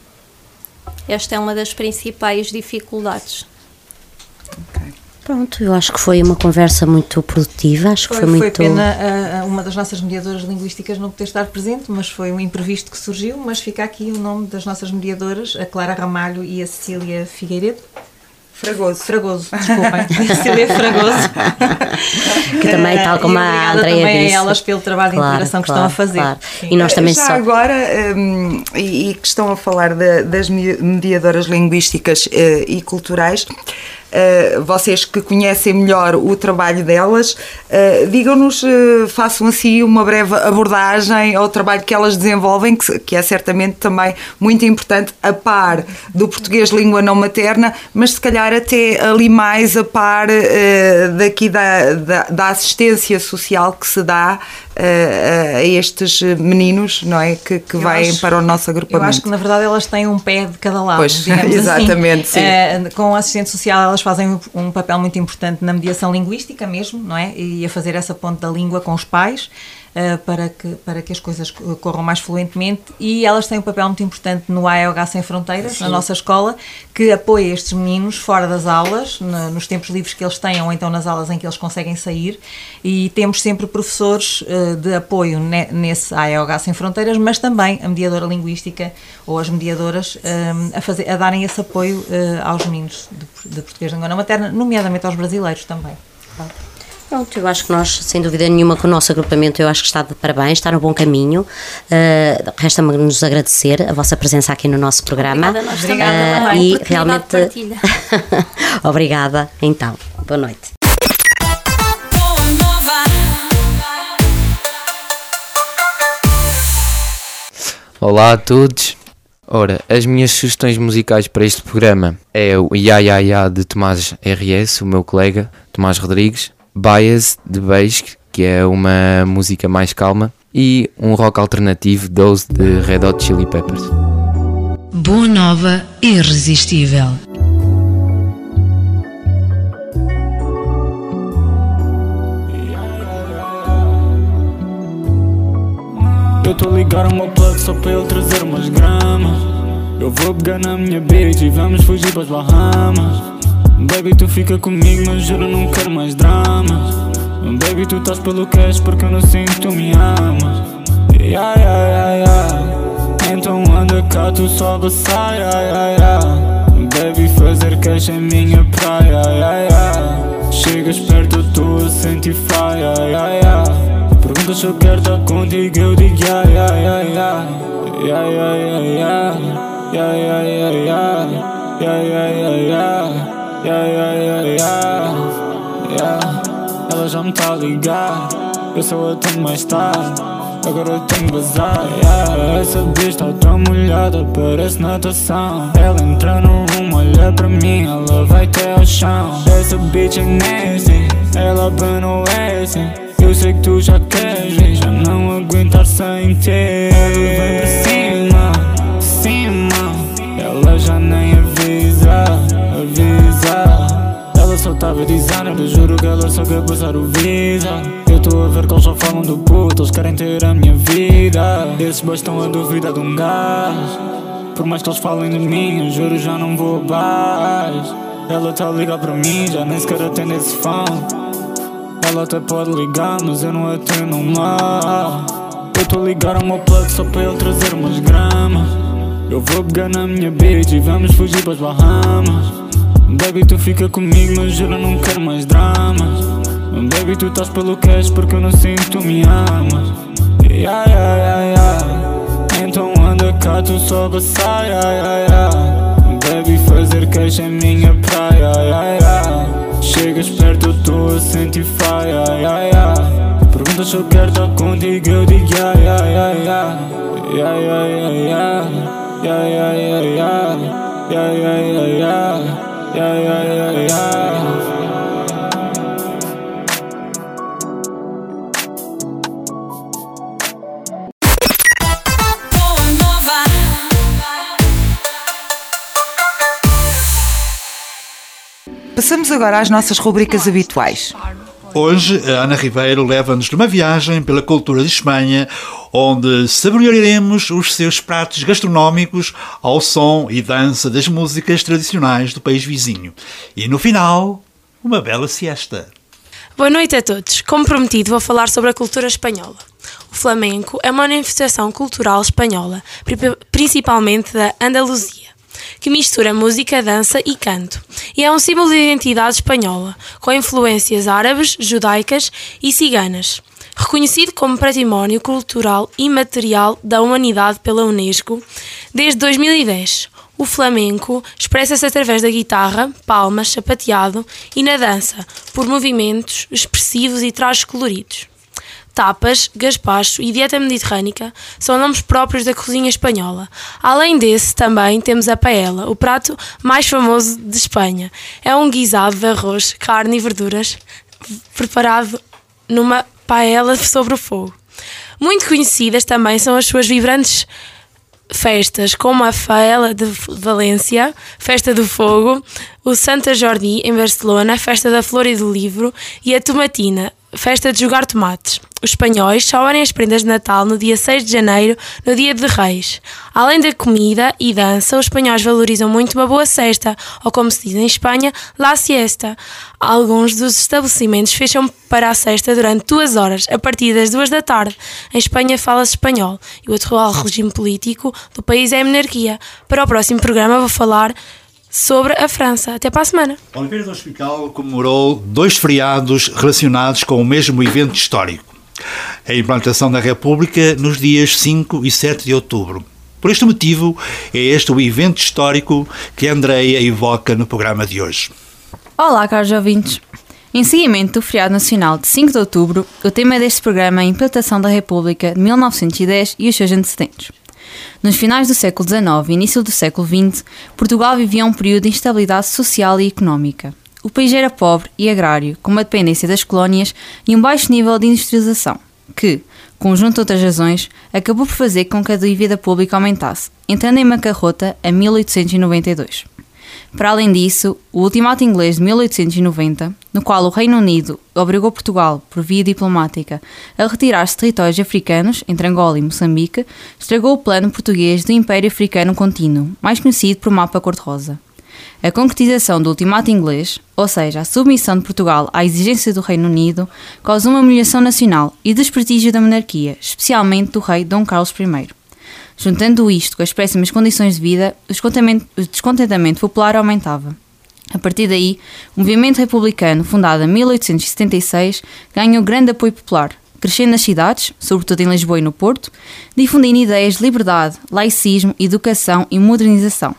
Esta é uma das principais dificuldades. Okay. Pronto, eu acho que foi uma conversa muito produtiva, acho foi, que foi muito... Foi pena uh, uma das nossas mediadoras linguísticas não poder estar presente, mas foi um imprevisto que surgiu, mas fica aqui o nome das nossas mediadoras, a Clara Ramalho e a Cecília Figueiredo. Fragoso. Fragoso, desculpem. Cecília Fragoso. Que também, tal como a Andreia também disse. a elas pelo trabalho Claro, de integração que claro, estão a fazer. claro. E nós também Já só... agora, um, e, e que estão a falar de, das mediadoras linguísticas uh, e culturais, uh, vocês que conhecem melhor o trabalho delas, uh, digam-nos, uh, façam assim uma breve abordagem ao trabalho que elas desenvolvem, que, que é certamente também muito importante, a par do português língua não materna, mas se calhar até ali mais a par uh, daqui da, da, da assistência social que se dá uh, a estes meninos, não é? Que, que vêm acho, para o nosso agrupamento. Eu acho que na verdade elas têm um pé de cada lado. Pois, digamos exatamente, assim. sim. Uh, com a assistente social elas fazem um papel muito importante na mediação linguística mesmo, não é? E a fazer essa ponte da língua com os pais. Uh, para, que, para que as coisas corram mais fluentemente, e elas têm um papel muito importante no A E O H Sem Fronteiras, Sim. na nossa escola, que apoia estes meninos fora das aulas, no, nos tempos livres que eles têm, ou então nas aulas em que eles conseguem sair, e temos sempre professores uh, de apoio ne, nesse A E O H Sem Fronteiras, mas também a mediadora linguística ou as mediadoras um, a, fazer, a darem esse apoio uh, aos meninos de, de português de língua não materna, nomeadamente aos brasileiros também. Claro. Pronto, eu acho que nós, sem dúvida nenhuma, com o nosso agrupamento, eu acho que está de parabéns, está no bom caminho. Uh, Resta-me nos agradecer a vossa presença aqui no nosso programa. Obrigada, nós uh, também, e realmente. Obrigada, então. Boa noite. Olá a todos. Ora, as minhas sugestões musicais para este programa é o Ya Ya Ya de Tomás R S, o meu colega, Tomás Rodrigues, Bias de Beijo, que é uma música mais calma, e um rock alternativo, Dose de Red Hot Chili Peppers. Boa Nova Irresistível. Eu tô ligado ao meu plug só para ele trazer umas gramas. Eu vou pegar na minha bitch e vamos fugir para as Bahamas. Baby, tu fica comigo, mas juro não quero mais dramas. Baby, tu estás pelo cash porque eu não sinto que tu me amas. Yeah, yeah, yeah, yeah. Então anda cá, tu sobe a saia, yeah, yeah. Baby, fazer cash é minha praia, yeah, yeah. Chegas perto, eu tô a sentir fire, yeah, yeah. Pergunta se eu quero estar contigo, eu digo yeah, yeah, yeah, yeah. Yeah, yeah, yeah, yeah. Yeah, yeah, yeah, yeah. Yeah, yeah, yeah, yeah. Yeah, yeah, yeah, yeah, yeah. Ela já me tá a ligar, eu só atendo mais tarde. Agora eu tenho que bazar, yeah. Essa bitch tá tão molhada, parece natação. Ela entra no room, olha pra mim, ela vai até ao chão. Essa bitch é nasty, ela bem no S. Eu sei que tu já queres e já não aguentar sem ter. Ela vem pra cima, cima. Ela já nem avisa, avisa. Ela só tava designer, eu juro que ela só quer passar o visa. Eu tô a ver que eles só falam do puto, eles querem ter a minha vida. Esses boys estão a duvidar de um gás. Por mais que eles falem de mim, eu juro já não vou abaixo. Ela tá a ligar pra mim, já nem sequer atende esse fone. Ela até pode ligar, mas eu não atendo mal. Eu tô a ligar ao meu plug só para ele trazer umas gramas. Eu vou pegar na minha bitch e vamos fugir para as Bahamas. Baby, tu fica comigo, mas juro não quero mais dramas. Baby, tu estás pelo cash porque eu não sinto que tu me amas. Yeah, yeah, yeah, yeah. Então anda cá, tu sobe a saia, yeah, yeah. Baby, fazer cash é minha praia, yeah, yeah. Chegas perto, eu tô a sentir fire, yeah, yeah. Pergunta se eu quero estar contigo, eu digo yeah, yeah, yeah, yeah. Yeah, yeah, yeah, yeah. Yeah, yeah, yeah, yeah. Yeah, yeah, yeah, yeah. Yeah, yeah, yeah, yeah. Passamos agora às nossas rubricas habituais. Hoje, a Ana Ribeiro leva-nos numa viagem pela cultura de Espanha, onde saborearemos os seus pratos gastronómicos ao som e dança das músicas tradicionais do país vizinho. E no final, uma bela siesta. Boa noite a todos. Como prometido, vou falar sobre a cultura espanhola. O flamenco é uma manifestação cultural espanhola, principalmente da Andaluzia. que mistura música, dança e canto, e é um símbolo de identidade espanhola, com influências árabes, judaicas e ciganas. Reconhecido como Património Cultural Imaterial da Humanidade pela Unesco desde dois mil e dez. O flamenco expressa-se através da guitarra, palmas, sapateado e na dança, por movimentos expressivos e trajes coloridos. Tapas, gaspacho e dieta mediterrânica são nomes próprios da cozinha espanhola. Além desse, também temos a paella, o prato mais famoso de Espanha. É um guisado de arroz, carne e verduras preparado numa paella sobre o fogo. Muito conhecidas também são as suas vibrantes festas, como a Faela de Valência, Festa do Fogo, o Santa Jordi em Barcelona, Festa da Flor e do Livro, e a Tomatina, Festa de Jogar Tomates. Os espanhóis só abrem as prendas de Natal no dia seis de janeiro, no dia de Reis. Além da comida e dança, os espanhóis valorizam muito uma boa cesta, ou como se diz em Espanha, la siesta. Alguns dos estabelecimentos fecham para a cesta durante duas horas, a partir das duas da tarde. Em Espanha fala-se espanhol e o atual regime político do país é a monarquia. Para o próximo programa vou falar sobre a França. Até para a semana. Oliveira do Hospital comemorou dois feriados relacionados com o mesmo evento histórico. A implantação da República nos dias cinco e sete de outubro. Por este motivo, é este o evento histórico que a Andreia evoca no programa de hoje. Olá, caros ouvintes. Em seguimento do feriado nacional de cinco de outubro, o tema deste programa é a implantação da República de mil novecentos e dez e os seus antecedentes. Nos finais do século dezenove e início do século vinte, Portugal vivia um período de instabilidade social e económica. O país era pobre e agrário, com uma dependência das colónias e um baixo nível de industrialização, que, conjunto de outras razões, acabou por fazer com que a dívida pública aumentasse, entrando em bancarrota em mil oitocentos e noventa e dois. Para além disso, o Ultimato Inglês de mil oitocentos e noventa, no qual o Reino Unido obrigou Portugal, por via diplomática, a retirar-se de territórios africanos, entre Angola e Moçambique, estragou o plano português do Império Africano Contínuo, mais conhecido por Mapa Cor-de-Rosa. A concretização do Ultimato Inglês, ou seja, a submissão de Portugal à exigência do Reino Unido, causou uma humilhação nacional e desprestígio da monarquia, especialmente do rei Dom Carlos I. Juntando isto com as péssimas condições de vida, o descontentamento popular aumentava. A partir daí, o movimento republicano, fundado em mil oitocentos e setenta e seis, ganhou grande apoio popular, crescendo nas cidades, sobretudo em Lisboa e no Porto, difundindo ideias de liberdade, laicismo, educação e modernização.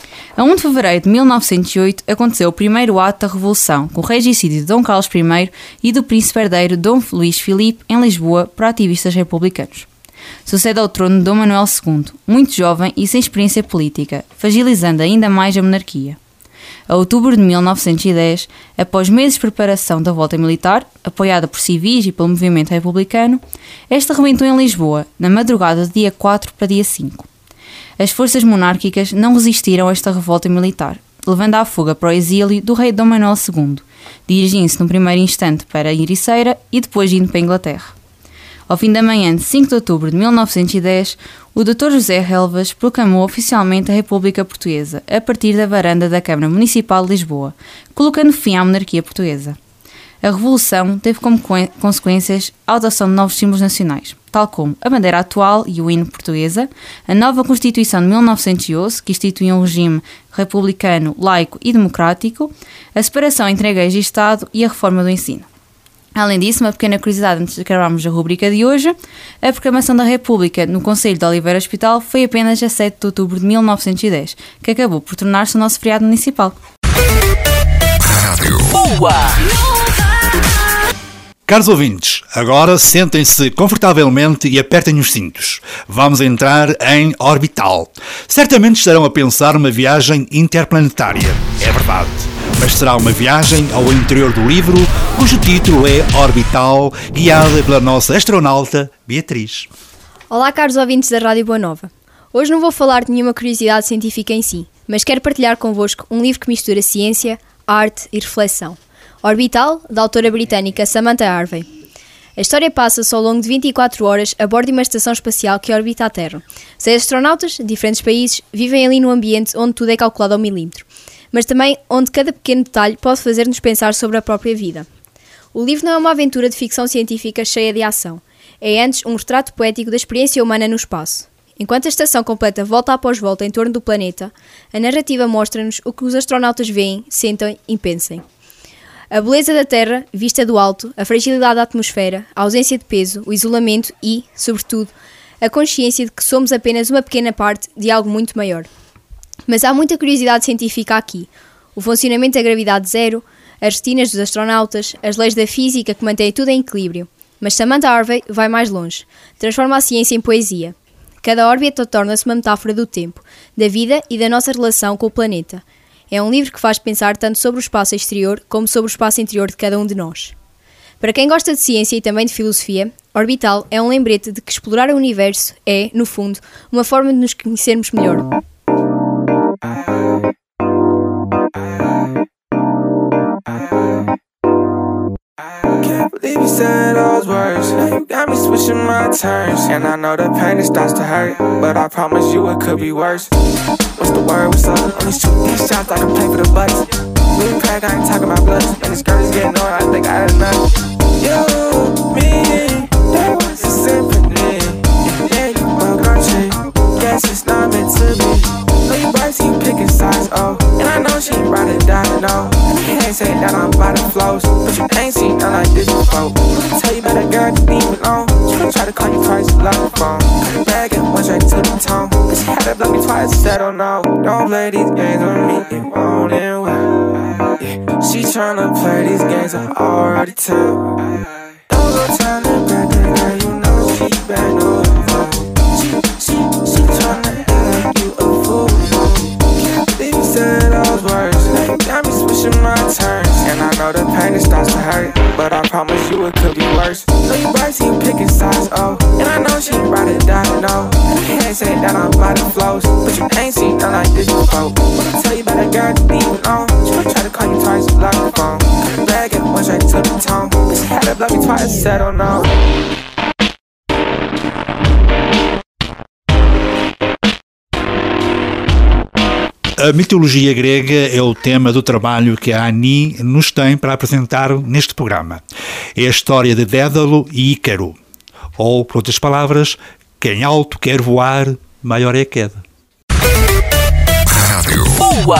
A primeiro de fevereiro de mil novecentos e oito aconteceu o primeiro ato da Revolução, com o regicídio de Dom Carlos I e do príncipe herdeiro Dom Luís Filipe em Lisboa por ativistas republicanos. Sucede ao trono de Dom Manuel segundo, muito jovem e sem experiência política, fragilizando ainda mais a monarquia. A outubro de mil novecentos e dez, após meses de preparação da volta militar, apoiada por civis e pelo movimento republicano, esta rebentou em Lisboa, na madrugada de dia quatro para dia cinco. As forças monárquicas não resistiram a esta revolta militar, levando à fuga para o exílio do rei Dom Manuel segundo, dirigindo-se no primeiro instante para a Ericeira e depois indo para a Inglaterra. Ao fim da manhã de cinco de outubro de mil novecentos e dez, o doutor José Relvas proclamou oficialmente a República Portuguesa, a partir da varanda da Câmara Municipal de Lisboa, colocando fim à monarquia portuguesa. A Revolução teve como consequências a adoção de novos símbolos nacionais, tal como a bandeira atual e o hino portuguesa, a nova Constituição de mil novecentos e onze, que instituiu um regime republicano, laico e democrático, a separação entre a Igreja e Estado e a reforma do ensino. Além disso, uma pequena curiosidade antes de acabarmos a rubrica de hoje, a proclamação da República no Conselho de Oliveira Hospital foi apenas a sete de outubro de mil novecentos e dez, que acabou por tornar-se o nosso feriado municipal. Rádio Boa! Caros ouvintes, agora sentem-se confortavelmente e apertem os cintos. Vamos entrar em Orbital. Certamente estarão a pensar numa viagem interplanetária. É verdade. Mas será uma viagem ao interior do livro, cujo título é Orbital, guiada pela nossa astronauta Beatriz. Olá, caros ouvintes da Rádio Boa Nova. Hoje não vou falar de nenhuma curiosidade científica em si, mas quero partilhar convosco um livro que mistura ciência, arte e reflexão. Orbital, da autora britânica Samantha Harvey. A história passa-se ao longo de vinte e quatro horas a bordo de uma estação espacial que orbita a Terra. Seis astronautas, de diferentes países, vivem ali num ambiente onde tudo é calculado ao milímetro, mas também onde cada pequeno detalhe pode fazer-nos pensar sobre a própria vida. O livro não é uma aventura de ficção científica cheia de ação. É antes um retrato poético da experiência humana no espaço. Enquanto a estação completa volta após volta em torno do planeta, a narrativa mostra-nos o que os astronautas veem, sentem e pensem. A beleza da Terra, vista do alto, a fragilidade da atmosfera, a ausência de peso, o isolamento e, sobretudo, a consciência de que somos apenas uma pequena parte de algo muito maior. Mas há muita curiosidade científica aqui. O funcionamento da gravidade zero, as rotinas dos astronautas, as leis da física que mantêm tudo em equilíbrio. Mas Samantha Harvey vai mais longe. Transforma a ciência em poesia. Cada órbita torna-se uma metáfora do tempo, da vida e da nossa relação com o planeta. É um livro que faz pensar tanto sobre o espaço exterior como sobre o espaço interior de cada um de nós. Para quem gosta de ciência e também de filosofia, Orbital é um lembrete de que explorar o universo é, no fundo, uma forma de nos conhecermos melhor. Can't believe you said those words. You got me switching my turns, and I know the pain it starts to hurt, but I promise you it could be worse. What's the word? What's up? Only shoot these shots, I can play for the bucks. Blue pack, I ain't talking about bloods, and this girl is getting on. I think I had enough. You, me, that was a symphony. Yeah, you broke our tree. Guess it's not meant to be. Know you bright, you picking sides, oh. And I know she ain't ride or die, no. You can't say that I'm by the flows, but you ain't seen nothing like this before. I tell you about a girl, just leave it alone. She gon' try to call you twice, lock the phone. Cut it back and went straight to the tone. But she had to block me twice, said, oh no. Don't play these games with me, it won't end well. Yeah, she tryna play these games, I already tell. Don't go tell her back that girl, you know she bad, no. She, she, she tryna act like you a fool. You said those words, you got me switching my turns, and I know the pain it starts to hurt, but I promise you it could be worse. Know you bright, you picking sides, oh. And I know she ain't ride or die, no. You can't say that I'm by the flows, but you ain't seen nothing like this before. When I tell you about a girl, just leave it alone. She gon' try to call you twice, lock the phone. Cut it back and went straight to the tone. But she had to block me twice, said oh no. A mitologia grega é o tema do trabalho que a Ani nos tem para apresentar neste programa. É a história de Dédalo e Ícaro. Ou, por outras palavras, quem alto quer voar, maior é a queda. Boa!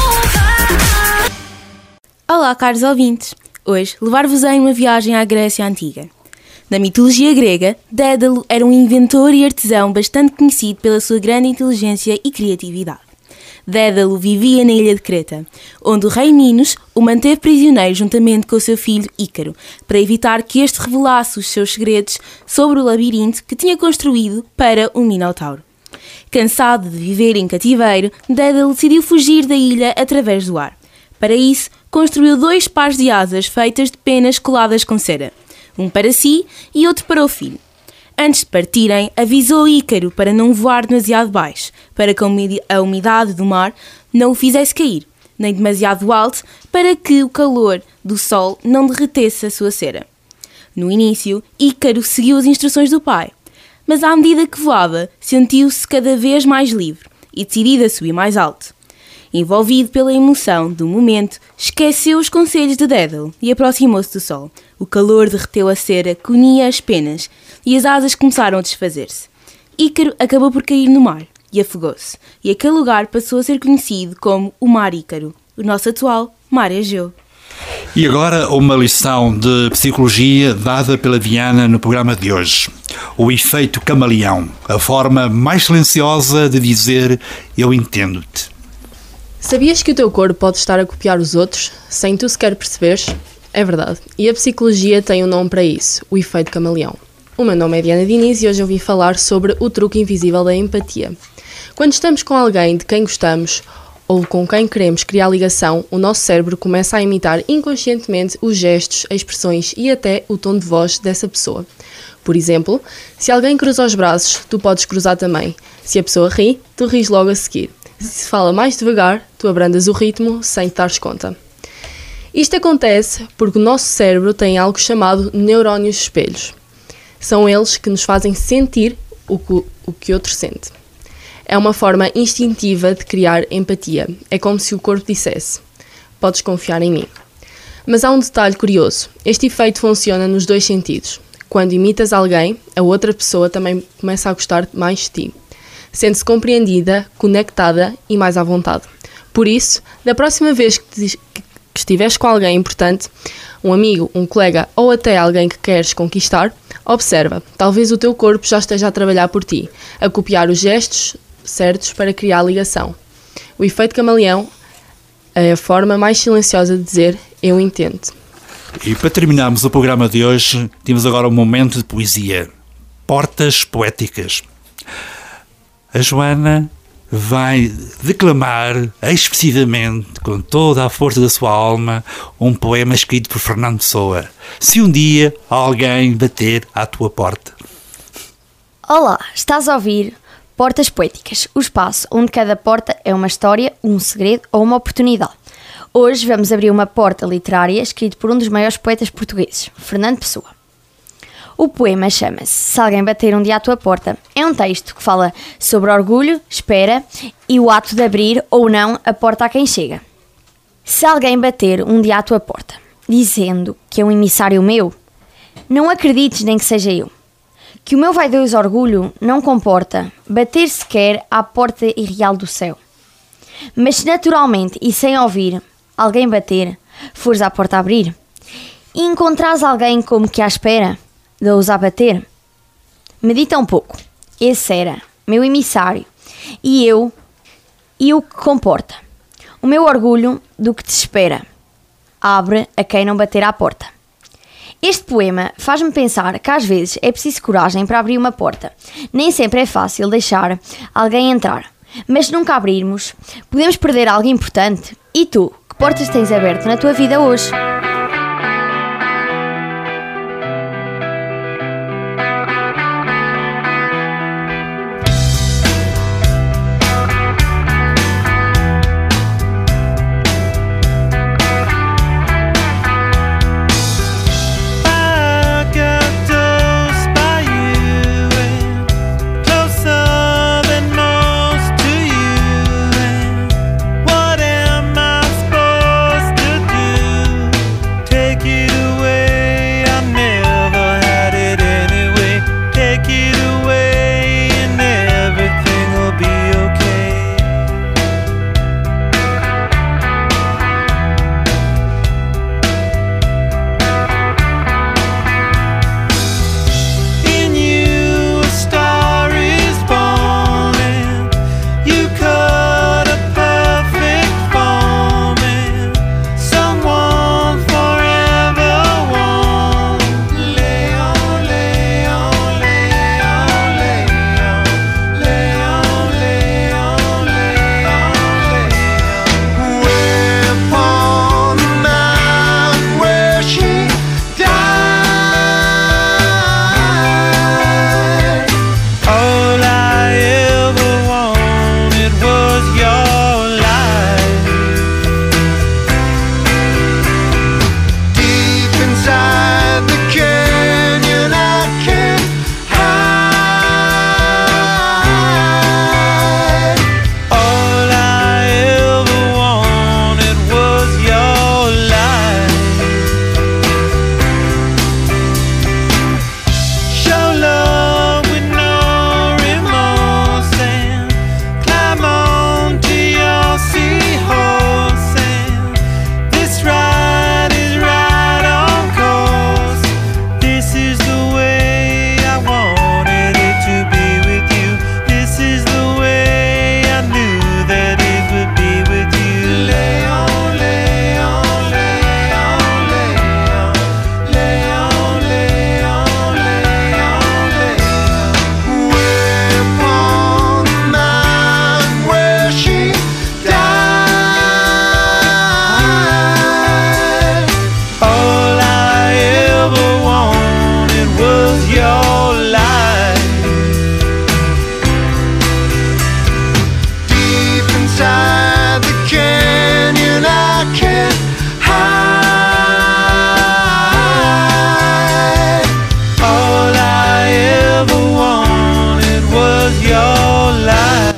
Olá, caros ouvintes. Hoje levar-vos-ei uma viagem à Grécia Antiga. Na mitologia grega, Dédalo era um inventor e artesão bastante conhecido pela sua grande inteligência e criatividade. Dédalo vivia na ilha de Creta, onde o rei Minos o manteve prisioneiro juntamente com o seu filho Ícaro, para evitar que este revelasse os seus segredos sobre o labirinto que tinha construído para o Minotauro. Cansado de viver em cativeiro, Dédalo decidiu fugir da ilha através do ar. Para isso, construiu dois pares de asas feitas de penas coladas com cera, um para si e outro para o filho. Antes de partirem, avisou Ícaro para não voar demasiado baixo, para que a umidade do mar não o fizesse cair, nem demasiado alto, para que o calor do sol não derretesse a sua cera. No início, Ícaro seguiu as instruções do pai, mas à medida que voava, sentiu-se cada vez mais livre e decidido a subir mais alto. Envolvido pela emoção do momento, esqueceu os conselhos de Dédalo e aproximou-se do sol. O calor derreteu a cera que unia as penas e as asas começaram a desfazer-se. Ícaro acabou por cair no mar e afogou-se, e aquele lugar passou a ser conhecido como o Mar Ícaro, o nosso atual Mar Egeu. E agora uma lição de psicologia dada pela Diana no programa de hoje. O efeito camaleão, a forma mais silenciosa de dizer eu entendo-te. Sabias que o teu corpo pode estar a copiar os outros, sem tu sequer perceberes? É verdade, e a psicologia tem um nome para isso, o efeito camaleão. O meu nome é Diana Diniz e hoje eu vim falar sobre o truque invisível da empatia. Quando estamos com alguém de quem gostamos ou com quem queremos criar ligação, o nosso cérebro começa a imitar inconscientemente os gestos, expressões e até o tom de voz dessa pessoa. Por exemplo, se alguém cruza os braços, tu podes cruzar também. Se a pessoa ri, tu ris logo a seguir. Se fala mais devagar, tu abrandas o ritmo sem te dares conta. Isto acontece porque o nosso cérebro tem algo chamado neurónios espelhos. São eles que nos fazem sentir o que o que outro sente. É uma forma instintiva de criar empatia. É como se o corpo dissesse: podes confiar em mim. Mas há um detalhe curioso. Este efeito funciona nos dois sentidos. Quando imitas alguém, a outra pessoa também começa a gostar mais de ti. sente-se compreendida, conectada e mais à vontade. Por isso, da próxima vez que, te, que estiveres com alguém importante, um amigo, um colega ou até alguém que queres conquistar, observa, talvez o teu corpo já esteja a trabalhar por ti, a copiar os gestos certos para criar ligação. O efeito camaleão é a forma mais silenciosa de dizer eu entendo. E para terminarmos o programa de hoje, temos agora um momento de poesia. Portas poéticas. A Joana vai declamar expressivamente, com toda a força da sua alma, um poema escrito por Fernando Pessoa. Se um dia alguém bater à tua porta. Olá, estás a ouvir Portas Poéticas, o espaço onde cada porta é uma história, um segredo ou uma oportunidade. Hoje vamos abrir uma porta literária escrito por um dos maiores poetas portugueses, Fernando Pessoa. O poema chama-se Se Alguém Bater um Dia à Tua Porta. É um texto que fala sobre orgulho, espera e o ato de abrir ou não a porta a quem chega. Se alguém bater um dia à tua porta, dizendo que é um emissário meu, não acredites nem que seja eu. Que o meu vaidoso orgulho não comporta bater sequer à porta irreal do céu. Mas se naturalmente e sem ouvir alguém bater, fores à porta a abrir, e encontrares alguém como que à espera de ousar bater, medita um pouco. Esse era meu emissário e eu, e o que comporta. O meu orgulho do que te espera. Abre a quem não bater à porta. Este poema faz-me pensar que às vezes é preciso coragem para abrir uma porta. Nem sempre é fácil deixar alguém entrar. Mas se nunca abrirmos, podemos perder algo importante. E tu, que portas tens aberto na tua vida hoje? What am I supposed to do?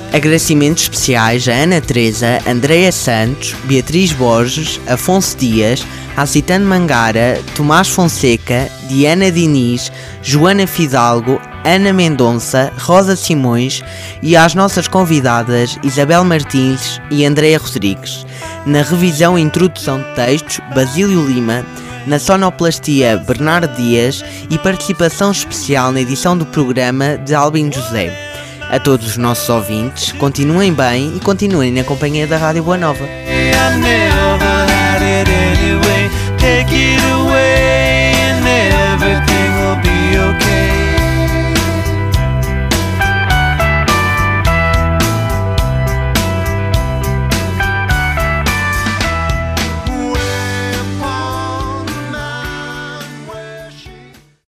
Agradecimentos especiais a Ana Teresa, Andreia Santos, Beatriz Borges, Afonso Dias, Acitano Mangara, Tomás Fonseca, Diana Diniz, Joana Fidalgo, Ana Mendonça, Rosa Simões e às nossas convidadas Isabel Martins e Andreia Rodrigues. Na revisão e introdução de textos, Basílio Lima. Na sonoplastia, Bernardo Dias e participação especial na edição do programa de Albin José. A todos os nossos ouvintes, continuem bem e continuem na companhia da Rádio Boa Nova. I never